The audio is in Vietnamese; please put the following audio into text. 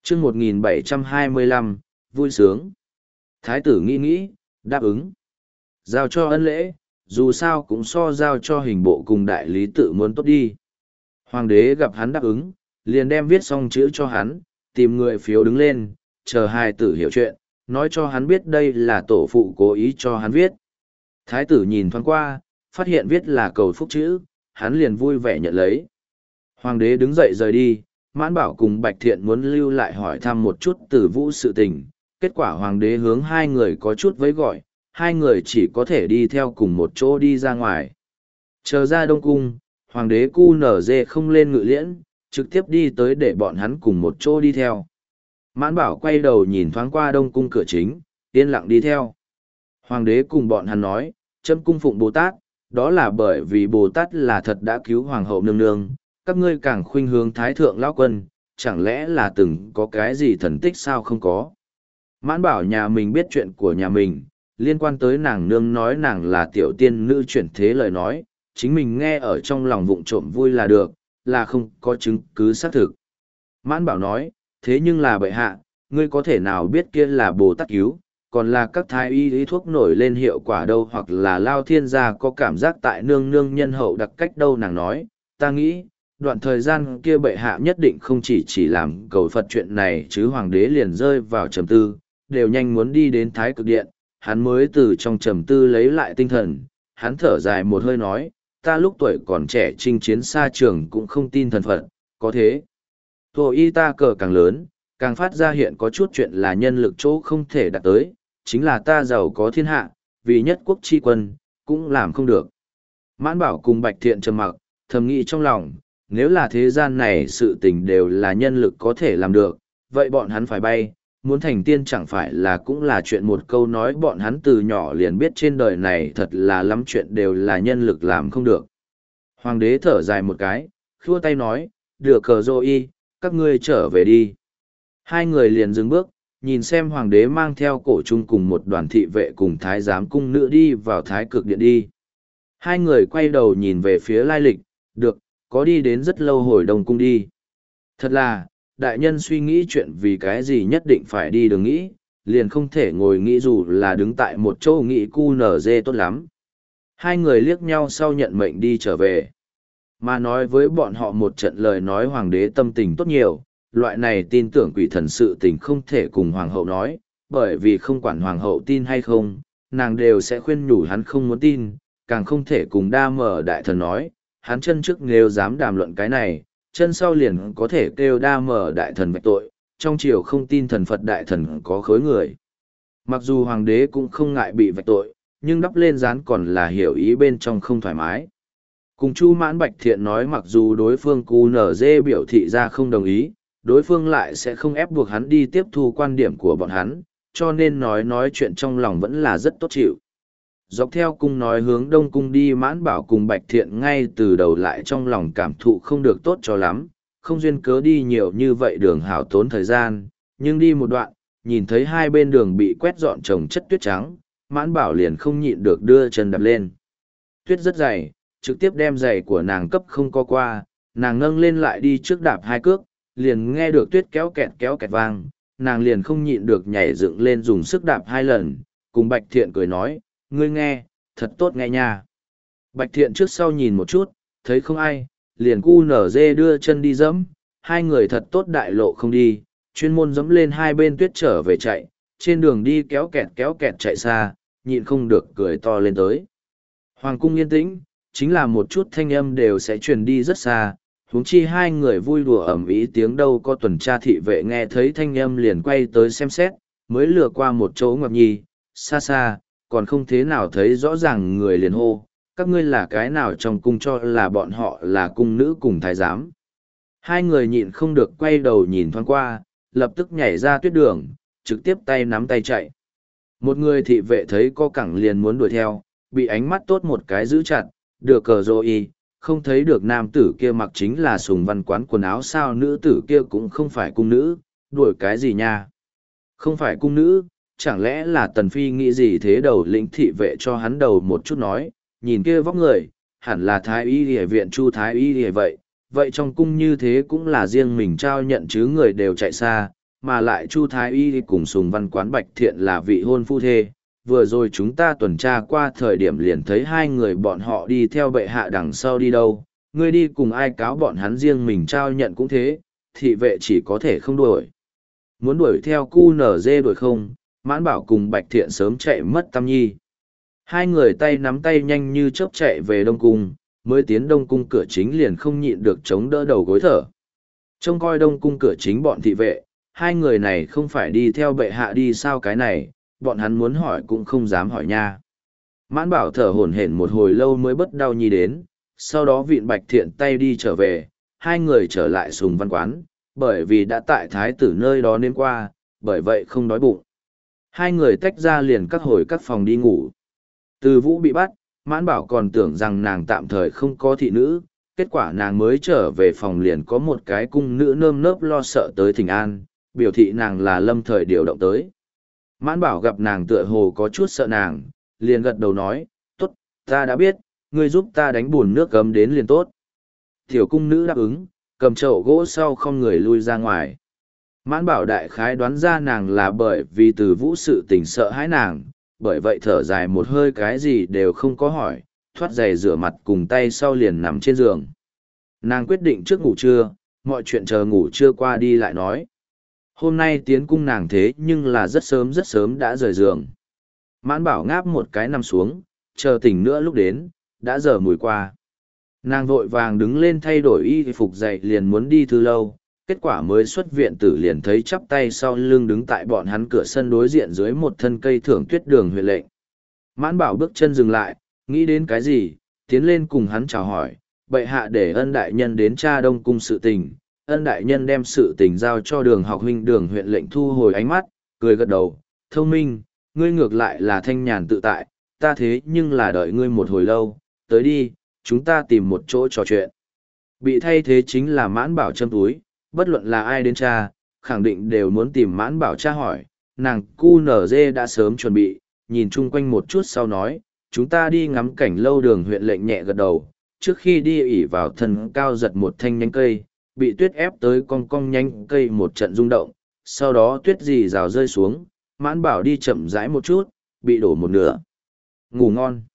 chương 1725, vui sướng. Thái tử nghĩ, đáp ứng. Giao cho ân lễ, dù sao cũng so giao cho hình bộ cùng đại lý tự muốn tốt đi. Hoàng đế gặp hắn đáp ứng, liền đem viết xong chữ cho hắn, tìm người phiếu đứng lên, chờ hài tử hiểu chuyện, nói cho hắn biết đây là tổ phụ cố ý cho hắn viết. Thái tử nhìn thoáng qua, phát hiện viết là cầu phúc chữ, hắn liền vui vẻ nhận lấy. Hoàng đế đứng dậy rời đi, Mãn Bảo cùng Bạch Thiện muốn lưu lại hỏi thăm một chút Tử Vũ sự tình. Kết quả hoàng đế hướng hai người có chút với gọi, hai người chỉ có thể đi theo cùng một chỗ đi ra ngoài. Chờ ra Đông Cung, hoàng đế cu nở dê không lên ngự liễn, trực tiếp đi tới để bọn hắn cùng một chỗ đi theo. Mãn Bảo quay đầu nhìn thoáng qua Đông Cung cửa chính, yên lặng đi theo. Hoàng đế cùng bọn hắn nói, châm cung phụng Bồ Tát, đó là bởi vì Bồ Tát là thật đã cứu hoàng hậu nương nương, các ngươi càng khuynh hướng thái thượng lão quân, chẳng lẽ là từng có cái gì thần tích sao không có. Mãn Bảo nhà mình biết chuyện của nhà mình, liên quan tới nàng nương nói nàng là tiểu tiên nữ chuyển thế lời nói, chính mình nghe ở trong lòng vụng trộm vui là được, là không có chứng cứ xác thực. Mãn Bảo nói, thế nhưng là bệ hạ, ngươi có thể nào biết kia là Bồ Tát cứu, còn là các thái y lý thuốc nổi lên hiệu quả đâu, hoặc là Lao Thiên gia có cảm giác tại nương nương nhân hậu đặc cách đâu. Nàng nói, ta nghĩ, đoạn thời gian kia bệ hạ nhất định không chỉ làm cầu Phật chuyện này chứ. Hoàng đế liền rơi vào trầm tư, đều nhanh muốn đi đến Thái Cực Điện, hắn mới từ trong trầm tư lấy lại tinh thần, hắn thở dài một hơi nói, ta lúc tuổi còn trẻ chinh chiến xa trường cũng không tin thần Phật, có thế. Thôi y ta cờ càng lớn, càng phát ra hiện có chút chuyện là nhân lực chỗ không thể đạt tới, chính là ta giàu có thiên hạ, vì nhất quốc chi quân, cũng làm không được. Mãn Bảo cùng Bạch Thiện trầm mặc, thầm nghĩ trong lòng, nếu là thế gian này sự tình đều là nhân lực có thể làm được, vậy bọn hắn phải bay, muốn thành tiên chẳng phải là cũng là chuyện một câu nói. Bọn hắn từ nhỏ liền biết trên đời này thật là lắm chuyện đều là nhân lực làm không được. Hoàng đế thở dài một cái, khua tay nói, được cờ dô y, các ngươi trở về đi. Hai người liền dừng bước, nhìn xem hoàng đế mang theo cổ trung cùng một đoàn thị vệ cùng thái giám cung nữ đi vào Thái Cực Điện đi. Hai người quay đầu nhìn về phía lai lịch, được, có đi đến rất lâu hồi Đông Cung đi. Thật là, đại nhân suy nghĩ chuyện vì cái gì nhất định phải đi đường nghĩ, liền không thể ngồi nghĩ dù là đứng tại một chỗ nghĩ cu nở dê tốt lắm. Hai người liếc nhau sau nhận mệnh đi trở về. Mà nói với bọn họ một trận lời nói, hoàng đế tâm tình tốt nhiều, loại này tin tưởng quỷ thần sự tình không thể cùng hoàng hậu nói, bởi vì không quản hoàng hậu tin hay không, nàng đều sẽ khuyên nhủ hắn không muốn tin, càng không thể cùng đa mở đại thần nói, hắn chân trước nếu dám đàm luận cái này, chân sau liền có thể kêu đa mở đại thần vạch tội, trong triều không tin thần Phật đại thần có khối người. Mặc dù hoàng đế cũng không ngại bị vạch tội, nhưng đắp lên dán còn là hiểu ý bên trong không thoải mái. Cùng Chu Mãn Bạch Thiện nói mặc dù đối phương QNZ biểu thị ra không đồng ý, đối phương lại sẽ không ép buộc hắn đi tiếp thu quan điểm của bọn hắn, cho nên nói chuyện trong lòng vẫn là rất tốt chịu. Dọc theo cung nói hướng Đông Cung đi, Mãn Bảo cùng Bạch Thiện ngay từ đầu lại trong lòng cảm thụ không được tốt cho lắm, không duyên cớ đi nhiều như vậy đường hảo tốn thời gian, nhưng đi một đoạn, nhìn thấy hai bên đường bị quét dọn trồng chất tuyết trắng, Mãn Bảo liền không nhịn được đưa chân đạp lên. Tuyết rất dày, trực tiếp đem giày của nàng cấp không có qua, nàng nâng lên lại đi trước đạp hai cước, liền nghe được tuyết kéo kẹt vang, nàng liền không nhịn được nhảy dựng lên dùng sức đạp hai lần, cùng Bạch Thiện cười nói, ngươi nghe, thật tốt nghe nha. Bạch Thiện trước sau nhìn một chút, thấy không ai, liền cu nở dê đưa chân đi dẫm, hai người thật tốt đại lộ không đi, chuyên môn dẫm lên hai bên tuyết trở về chạy, trên đường đi kéo kẹt chạy xa, nhịn không được cười to lên tới. Hoàng cung yên tĩnh, chính là một chút thanh âm đều sẽ truyền đi rất xa, huống chi hai người vui đùa ẩm ý tiếng đâu có tuần tra thị vệ nghe thấy thanh âm liền quay tới xem xét, mới lừa qua một chỗ ngoặc nhi, xa xa, còn không thế nào thấy rõ ràng người liền hô, các ngươi là cái nào trong cung cho là bọn họ là cung nữ cùng thái giám. Hai người nhịn không được quay đầu nhìn thoáng qua, lập tức nhảy ra tuyết đường, trực tiếp tay nắm tay chạy. Một người thị vệ thấy co cẳng liền muốn đuổi theo, bị ánh mắt tốt một cái giữ chặt, được cờ rô y, không thấy được nam tử kia mặc chính là Sùng Văn Quán quần áo sao, nữ tử kia cũng không phải cung nữ, đuổi cái gì nha. Không phải cung nữ, chẳng lẽ là Tần Phi nghĩ gì thế? Đầu lĩnh thị vệ cho hắn đầu một chút nói, nhìn kia vóc người, hẳn là thái y y viện Chu thái y y vậy, vậy trong cung như thế cũng là riêng mình trao nhận chứ người đều chạy xa, mà lại Chu Thái Y cùng Sùng Văn Quán Bạch Thiện là vị hôn phu thê. Vừa rồi chúng ta tuần tra qua thời điểm liền thấy hai người bọn họ đi theo bệ hạ đằng sau đi đâu, ngươi đi cùng ai cáo bọn hắn riêng mình trao nhận cũng thế, thị vệ chỉ có thể không đuổi. Muốn đuổi theo cu nở dê đuổi không, Mãn Bảo cùng Bạch Thiện sớm chạy mất tăm nhi. Hai người tay nắm tay nhanh như chớp chạy về Đông Cung, mới tiến Đông Cung cửa chính liền không nhịn được chống đỡ đầu gối thở. Trông coi Đông Cung cửa chính bọn thị vệ, hai người này không phải đi theo bệ hạ đi sao cái này, bọn hắn muốn hỏi cũng không dám hỏi nha. Mãn Bảo thở hổn hển một hồi lâu mới bất đau nhi đến, sau đó vịn Bạch Thiện tay đi trở về, hai người trở lại Sùng Văn Quán, bởi vì đã tại thái tử nơi đó nên qua, bởi vậy không đói bụng. Hai người tách ra liền các hồi các phòng đi ngủ. Từ Vũ bị bắt, Mãn Bảo còn tưởng rằng nàng tạm thời không có thị nữ, kết quả nàng mới trở về phòng liền có một cái cung nữ nơm nớp lo sợ tới thỉnh an, biểu thị nàng là lâm thời điều động tới. Mãn Bảo gặp nàng tựa hồ có chút sợ nàng, liền gật đầu nói, tốt, ta đã biết, ngươi giúp ta đánh bùn nước gấm đến liền tốt. Tiểu cung nữ đáp ứng, cầm chậu gỗ sau không người lui ra ngoài. Mãn Bảo đại khái đoán ra nàng là bởi vì Từ Vũ sự tình sợ hãi nàng, bởi vậy thở dài một hơi cái gì đều không có hỏi, thoát giày rửa mặt cùng tay sau liền nằm trên giường. Nàng quyết định trước ngủ trưa, mọi chuyện chờ ngủ trưa qua đi lại nói. Hôm nay tiến cung nàng thế nhưng là rất sớm đã rời giường. Mãn Bảo ngáp một cái nằm xuống, chờ tỉnh nữa lúc đến, đã giờ mùi qua. Nàng vội vàng đứng lên thay đổi y phục dậy liền muốn đi thư lâu, kết quả mới xuất viện tử liền thấy chắp tay sau lưng đứng tại bọn hắn cửa sân đối diện dưới một thân cây thưởng tuyết đường huệ lệnh. Mãn Bảo bước chân dừng lại, nghĩ đến cái gì, tiến lên cùng hắn chào hỏi, bệ hạ để Ân đại nhân đến tra Đông Cung sự tình. Ân đại nhân đem sự tình giao cho Đường học huynh Đường huyện lệnh thu hồi ánh mắt, cười gật đầu, thông minh, ngươi ngược lại là thanh nhàn tự tại, ta thế nhưng là đợi ngươi một hồi lâu, tới đi, chúng ta tìm một chỗ trò chuyện. Bị thay thế chính là Mãn Bảo châm túi, bất luận là ai đến tra, khẳng định đều muốn tìm Mãn Bảo tra hỏi, nàng cu nở dê đã sớm chuẩn bị, nhìn chung quanh một chút sau nói, chúng ta đi ngắm cảnh lâu. Đường huyện lệnh nhẹ gật đầu, trước khi đi ỉ vào thân cao giật một thanh nhánh cây, bị tuyết ép tới cong cong nhánh cây một trận rung động, sau đó tuyết rì rào rơi xuống, Mãn Bảo đi chậm rãi một chút, bị đổ một nửa. Ngủ ngon.